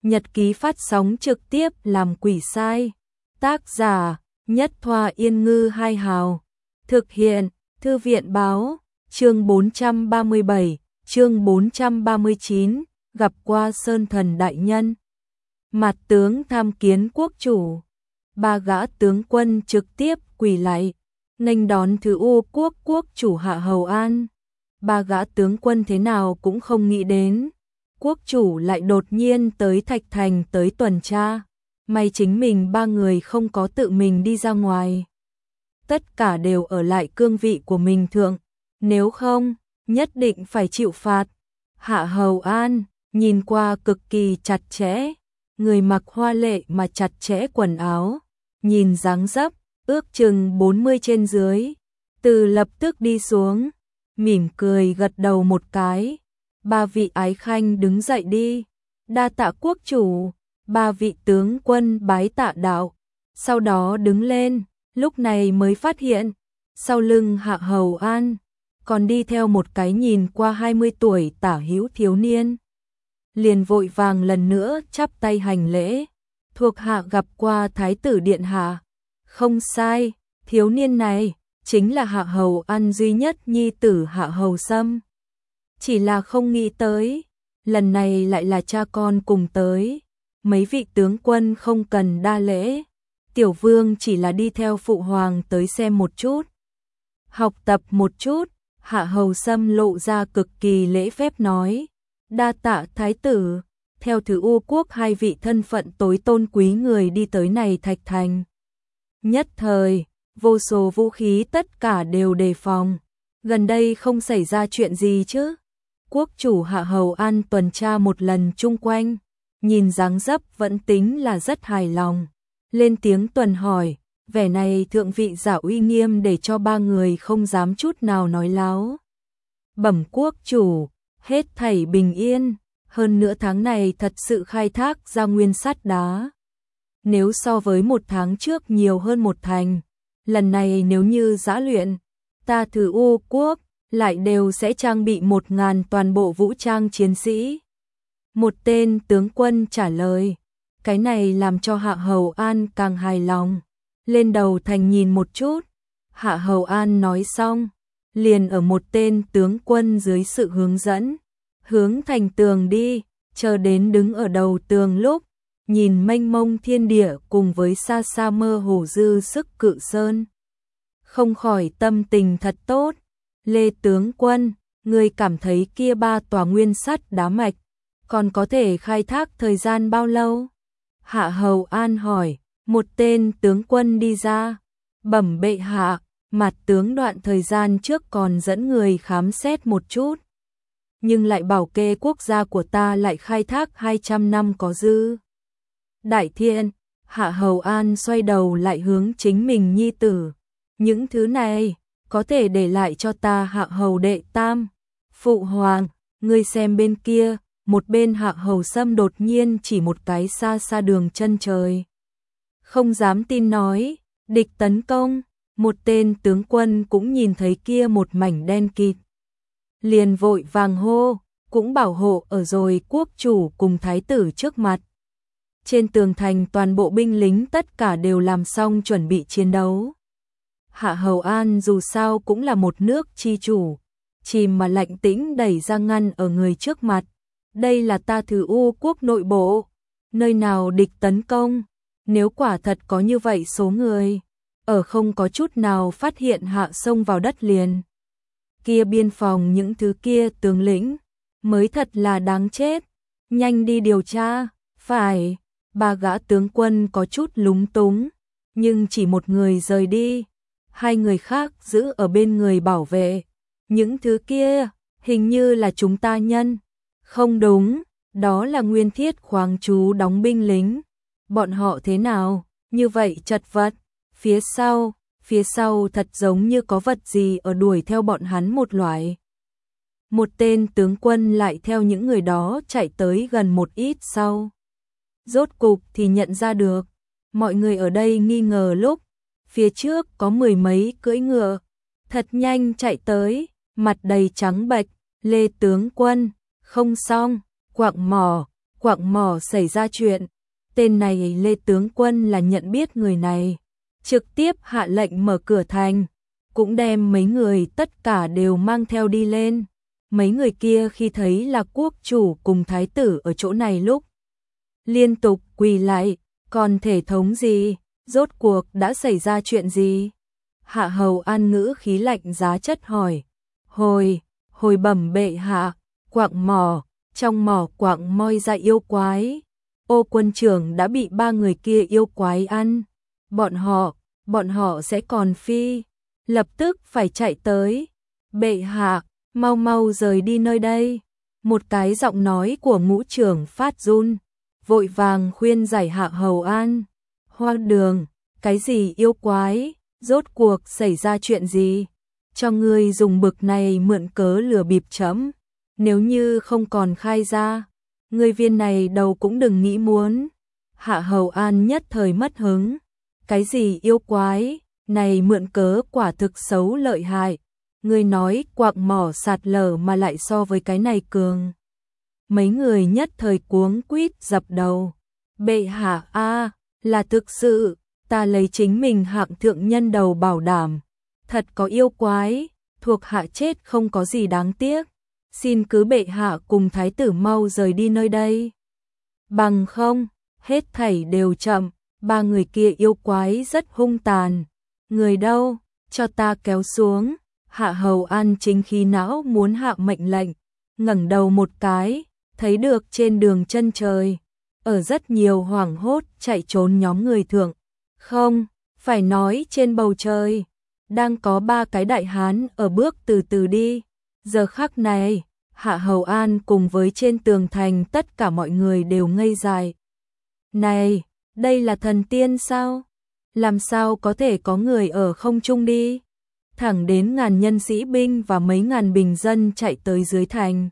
Nhật ký phát sóng trực tiếp làm quỷ sai. Tác giả Nhất Thoa Yên Ngư Hai Hào. Thực hiện Thư viện Báo. Chương 437, chương 439, gặp qua Sơn Thần Đại Nhân. Mặt tướng tham kiến quốc chủ. Ba gã tướng quân trực tiếp quỳ lạy, nghênh đón Thứ U quốc quốc chủ Hạ Hầu An. Ba gã tướng quân thế nào cũng không nghĩ đến, quốc chủ lại đột nhiên tới Thạch Thành tới tuần tra. May chính mình ba người không có tự mình đi ra ngoài. Tất cả đều ở lại cương vị của mình thượng, nếu không, nhất định phải chịu phạt. Hạ Hầu An nhìn qua cực kỳ chặt chẽ, người mặc hoa lệ mà chặt chẽ quần áo, nhìn dáng dấp, ước chừng 40 trên dưới, từ lập tức đi xuống, mỉm cười gật đầu một cái. Ba vị ái khanh đứng dậy đi. Đa tạ quốc chủ. Ba vị tướng quân bái tạ đạo, sau đó đứng lên, lúc này mới phát hiện, sau lưng Hạ Hầu An, còn đi theo một cái nhìn qua 20 tuổi tả hữu thiếu niên. Liền vội vàng lần nữa chắp tay hành lễ, thuộc hạ gặp qua Thái tử Điện Hạ. Không sai, thiếu niên này chính là Hạ Hầu An duy nhất nhi tử Hạ Hầu Sâm. Chỉ là không nghĩ tới, lần này lại là cha con cùng tới. Mấy vị tướng quân không cần đa lễ, tiểu vương chỉ là đi theo phụ hoàng tới xem một chút, học tập một chút. Hạ Hầu Sâm lộ ra cực kỳ lễ phép nói, đa tạ thái tử. Theo Thứ U quốc hai vị thân phận tối tôn quý người đi tới này Thạch Thành. Nhất thời, vô số vũ khí tất cả đều đề phòng, gần đây không xảy ra chuyện gì chứ. Quốc chủ Hạ Hầu An tuần tra một lần chung quanh, nhìn dáng dấp vẫn tính là rất hài lòng, lên tiếng tuần hỏi, vẻ này thượng vị giả uy nghiêm để cho ba người không dám chút nào nói láo. Bẩm quốc chủ, hết thảy bình yên, hơn nữa tháng này thật sự khai thác ra nguyên sắt đá. Nếu so với một tháng trước nhiều hơn một thành, lần này nếu như giã luyện, ta Thứ U quốc lại đều sẽ trang bị 1000 toàn bộ vũ trang chiến sĩ. Một tên tướng quân trả lời, cái này làm cho Hạ Hầu An càng hài lòng. Lên đầu thành nhìn một chút. Hạ Hầu An nói xong, liền ở một tên tướng quân dưới sự hướng dẫn, hướng thành tường đi, chờ đến đứng ở đầu tường lúc, nhìn mênh mông thiên địa cùng với xa xa mơ hồ dư sức Cự Sơn. Không khỏi tâm tình thật tốt. Lê tướng quân, người cảm thấy kia ba tòa nguyên sắt đá mạch còn có thể khai thác thời gian bao lâu? Hạ Hầu An hỏi. Một tên tướng quân đi ra, bẩm bệ hạ, mặt tướng đoạn thời gian trước còn dẫn người khám xét một chút, nhưng lại bảo kê quốc gia của ta lại khai thác 200 năm có dư. Đại thiên, Hạ Hầu An xoay đầu lại hướng chính mình nhi tử, những thứ này có thể để lại cho ta Hạ Hầu đệ tam. Phụ hoàng, ngươi xem bên kia. Một bên Hạ Hầu Sâm đột nhiên chỉ một cái xa xa đường chân trời. Không dám tin nói, địch tấn công. Một tên tướng quân cũng nhìn thấy kia một mảnh đen kịt, liền vội vàng hô, cũng bảo hộ ở rồi quốc chủ cùng thái tử trước mặt. Trên tường thành toàn bộ binh lính tất cả đều làm xong chuẩn bị chiến đấu. Hạ Hầu An dù sao cũng là một nước chi chủ, chìm mà lạnh tĩnh đẩy ra ngăn ở người trước mặt. Đây là ta Thứ U quốc nội bộ, nơi nào địch tấn công, nếu quả thật có như vậy số người, ở không có chút nào phát hiện hạ sông vào đất liền. Kia biên phòng những thứ kia tướng lĩnh, mới thật là đáng chết, nhanh đi điều tra. Phải, ba gã tướng quân có chút lúng túng, nhưng chỉ một người rời đi, hai người khác giữ ở bên người bảo vệ. Những thứ kia, hình như là chúng ta nhân. Không đúng, đó là Nguyên Thiết khoáng chú đóng binh lính. Bọn họ thế nào, như vậy chật vật, phía sau thật giống như có vật gì ở đuổi theo bọn hắn một loại. Một tên tướng quân lại theo những người đó chạy tới gần một ít sau. Rốt cục thì nhận ra được, mọi người ở đây nghi ngờ lúc, phía trước có mười mấy cưỡi ngựa, thật nhanh chạy tới, mặt đầy trắng bệch. Lê tướng quân, không xong, quạng Quạng Mỏ xảy ra chuyện. Tên này Lê tướng quân là nhận biết người này, trực tiếp hạ lệnh mở cửa thành, cũng đem mấy người tất cả đều mang theo đi lên. Mấy người kia khi thấy là quốc chủ cùng thái tử ở chỗ này lúc liên tục quỳ lại, còn thể thống gì, rốt cuộc đã xảy ra chuyện gì? Hạ Hầu An ngữ khí lạnh giá chất hỏi. Hồi bẩm bệ hạ, Quạng Mỏ, trong mỏ quạng moi ra yêu quái. Ô quân trưởng đã bị 3 người kia yêu quái ăn. Bọn họ sẽ còn phi. Lập tức phải chạy tới. Bệ hạ, mau rời đi nơi đây. Một cái giọng nói của ngũ trưởng phát run, vội vàng khuyên giải Hạ Hầu An. Hoang đường, cái gì yêu quái, rốt cuộc xảy ra chuyện gì? Cho ngươi dùng bực này mượn cớ lừa bịp chấm. Nếu như không còn khai ra, người viên này đầu cũng đừng nghĩ muốn. Hạ Hầu An nhất thời mất hứng. Cái gì yêu quái, này mượn cớ quả thực xấu lợi hại. Người nói Quạng Mỏ sạt lở mà lại so với cái này cường. Mấy người nhất thời cuống quýt dập đầu. Bệ hạ a, là thực sự, ta lấy chính mình hạng thượng nhân đầu bảo đảm. Thật có yêu quái, thuộc hạ chết không có gì đáng tiếc. Xin cứ bệ hạ cùng thái tử mau rời đi nơi đây. Bằng không, hết thảy đều chậm. 3 người kia yêu quái rất hung tàn. Người đâu, cho ta kéo xuống. Hạ Hầu An chính khí não muốn hạ mệnh lệnh, ngẩng đầu một cái, thấy được trên đường chân trời, ở rất nhiều hoảng hốt chạy trốn nhóm người thượng. Không, phải nói trên bầu trời, đang có 3 cái đại hán ở bước từ từ đi. Giờ khắc này, Hạ Hầu An cùng với trên tường thành tất cả mọi người đều ngây dại. Này, đây là thần tiên sao? Làm sao có thể có người ở không trung đi? Thẳng đến ngàn nhân sĩ binh và mấy ngàn bình dân chạy tới dưới thành.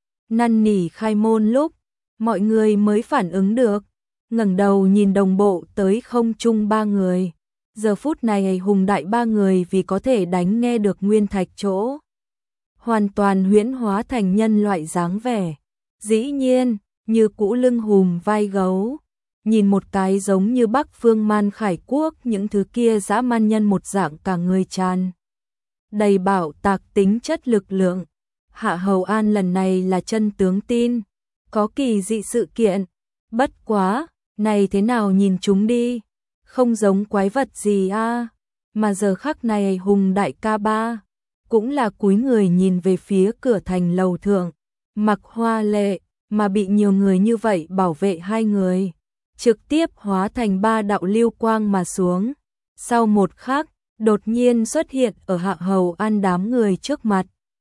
Năn nỉ khai môn lúc, mọi người mới phản ứng được, ngẩng đầu nhìn đồng bộ tới không trung 3 người. Giờ phút này hùng đại 3 người vì có thể đánh nghe được nguyên thạch chỗ, hoàn toàn huyễn hóa thành nhân loại dáng vẻ. Dĩ nhiên, như cũ lưng hùm vai gấu, nhìn một cái giống như Bắc Phương Man Khải Quốc, những thứ kia dã man nhân một dạng cả người tràn đầy bảo tạc tính chất lực lượng. Hạ Hầu An lần này là chân tướng tin, có kỳ dị sự kiện, bất quá, này thế nào nhìn chúng đi, không giống quái vật gì a. Mà giờ khắc này hùng đại ca 3 cũng là cúi người nhìn về phía cửa thành lầu thượng, mặc hoa lệ, mà bị nhiều người như vậy bảo vệ 2 người, trực tiếp hóa thành 3 đạo lưu quang mà xuống. Sau một khắc, đột nhiên xuất hiện ở Hạ Hầu An đám người trước mặt.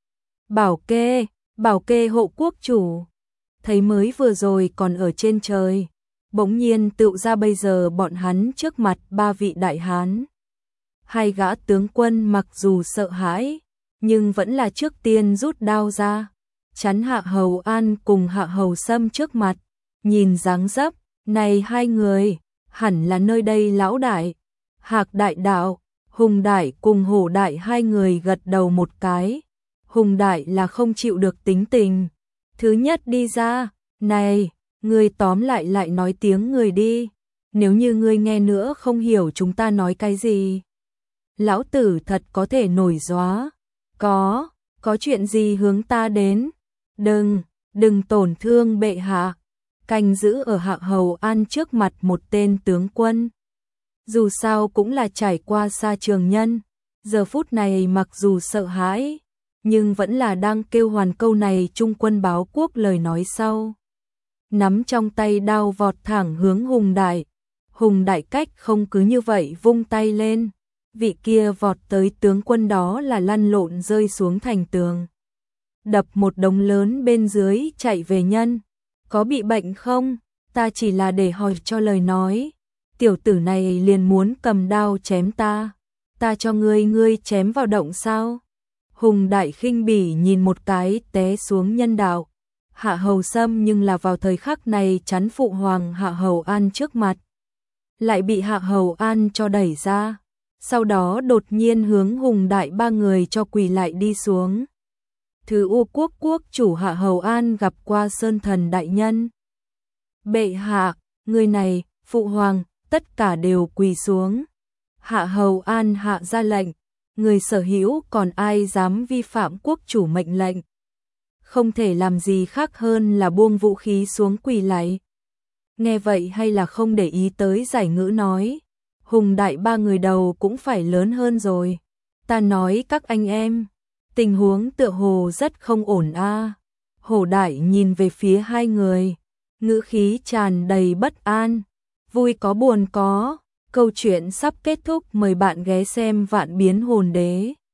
Bảo kê hộ quốc chủ. Thấy mới vừa rồi còn ở trên trời, bỗng nhiên tựu ra bây giờ bọn hắn trước mặt 3 vị đại hán. 2 gã tướng quân mặc dù sợ hãi, nhưng vẫn là trước tiên rút đao ra, chắn Hạ Hầu An cùng Hạ Hầu Sâm trước mặt. Nhìn dáng dấp, này 2 người, hẳn là nơi đây lão đại. Hạc đại đạo, Hùng đại cùng Hổ đại 2 người gật đầu một cái. Hùng đại là không chịu được tính tình. Thứ nhất đi ra, này, ngươi tóm lại nói tiếng người đi. Nếu như ngươi nghe nữa không hiểu chúng ta nói cái gì. Lão tử thật có thể nổi gióa. Có chuyện gì hướng ta đến? Đừng tổn thương bệ hạ. Canh giữ ở Hạ Hầu An trước mặt một tên tướng quân. Dù sao cũng là trải qua xa trường nhân, giờ phút này mặc dù sợ hãi, nhưng vẫn là đang kêu hoàn câu này trung quân báo quốc lời nói sau. Nắm trong tay đao vọt thẳng hướng Hùng đại. Hùng đại cách không cứ như vậy vung tay lên. Vị kia vọt tới tướng quân đó là lăn lộn rơi xuống thành tường. Đập một đống lớn bên dưới chạy về nhân. Có bị bệnh không? Ta chỉ là để hỏi cho lời nói. Tiểu tử này liền muốn cầm đao chém ta. Ta cho ngươi chém vào động sao? Hùng đại khinh bỉ nhìn một cái té xuống nhân đạo. Hạ Hầu Sâm nhưng là vào thời khắc này chắn phụ hoàng Hạ Hầu An trước mặt. Lại bị Hạ Hầu An cho đẩy ra. Sau đó đột nhiên hướng Hùng đại 3 người cho quỳ lại đi xuống. Thứ U quốc quốc chủ Hạ Hầu An gặp qua Sơn Thần đại nhân. Bệ hạ, người này, phụ hoàng, tất cả đều quỳ xuống. Hạ hầu An hạ ra lệnh, người sở hữu còn ai dám vi phạm quốc chủ mệnh lệnh. Không thể làm gì khác hơn là buông vũ khí xuống quỳ lạy. Nghe vậy hay là không để ý tới giải ngữ nói. Hùng đại ba người đầu cũng phải lớn hơn rồi. Ta nói các anh em, tình huống tựa hồ rất không ổn a. Hổ đại nhìn về phía hai người, ngữ khí tràn đầy bất an. Vui có buồn có, câu chuyện sắp kết thúc, mời bạn ghé xem Vạn Biến Hồn Đế.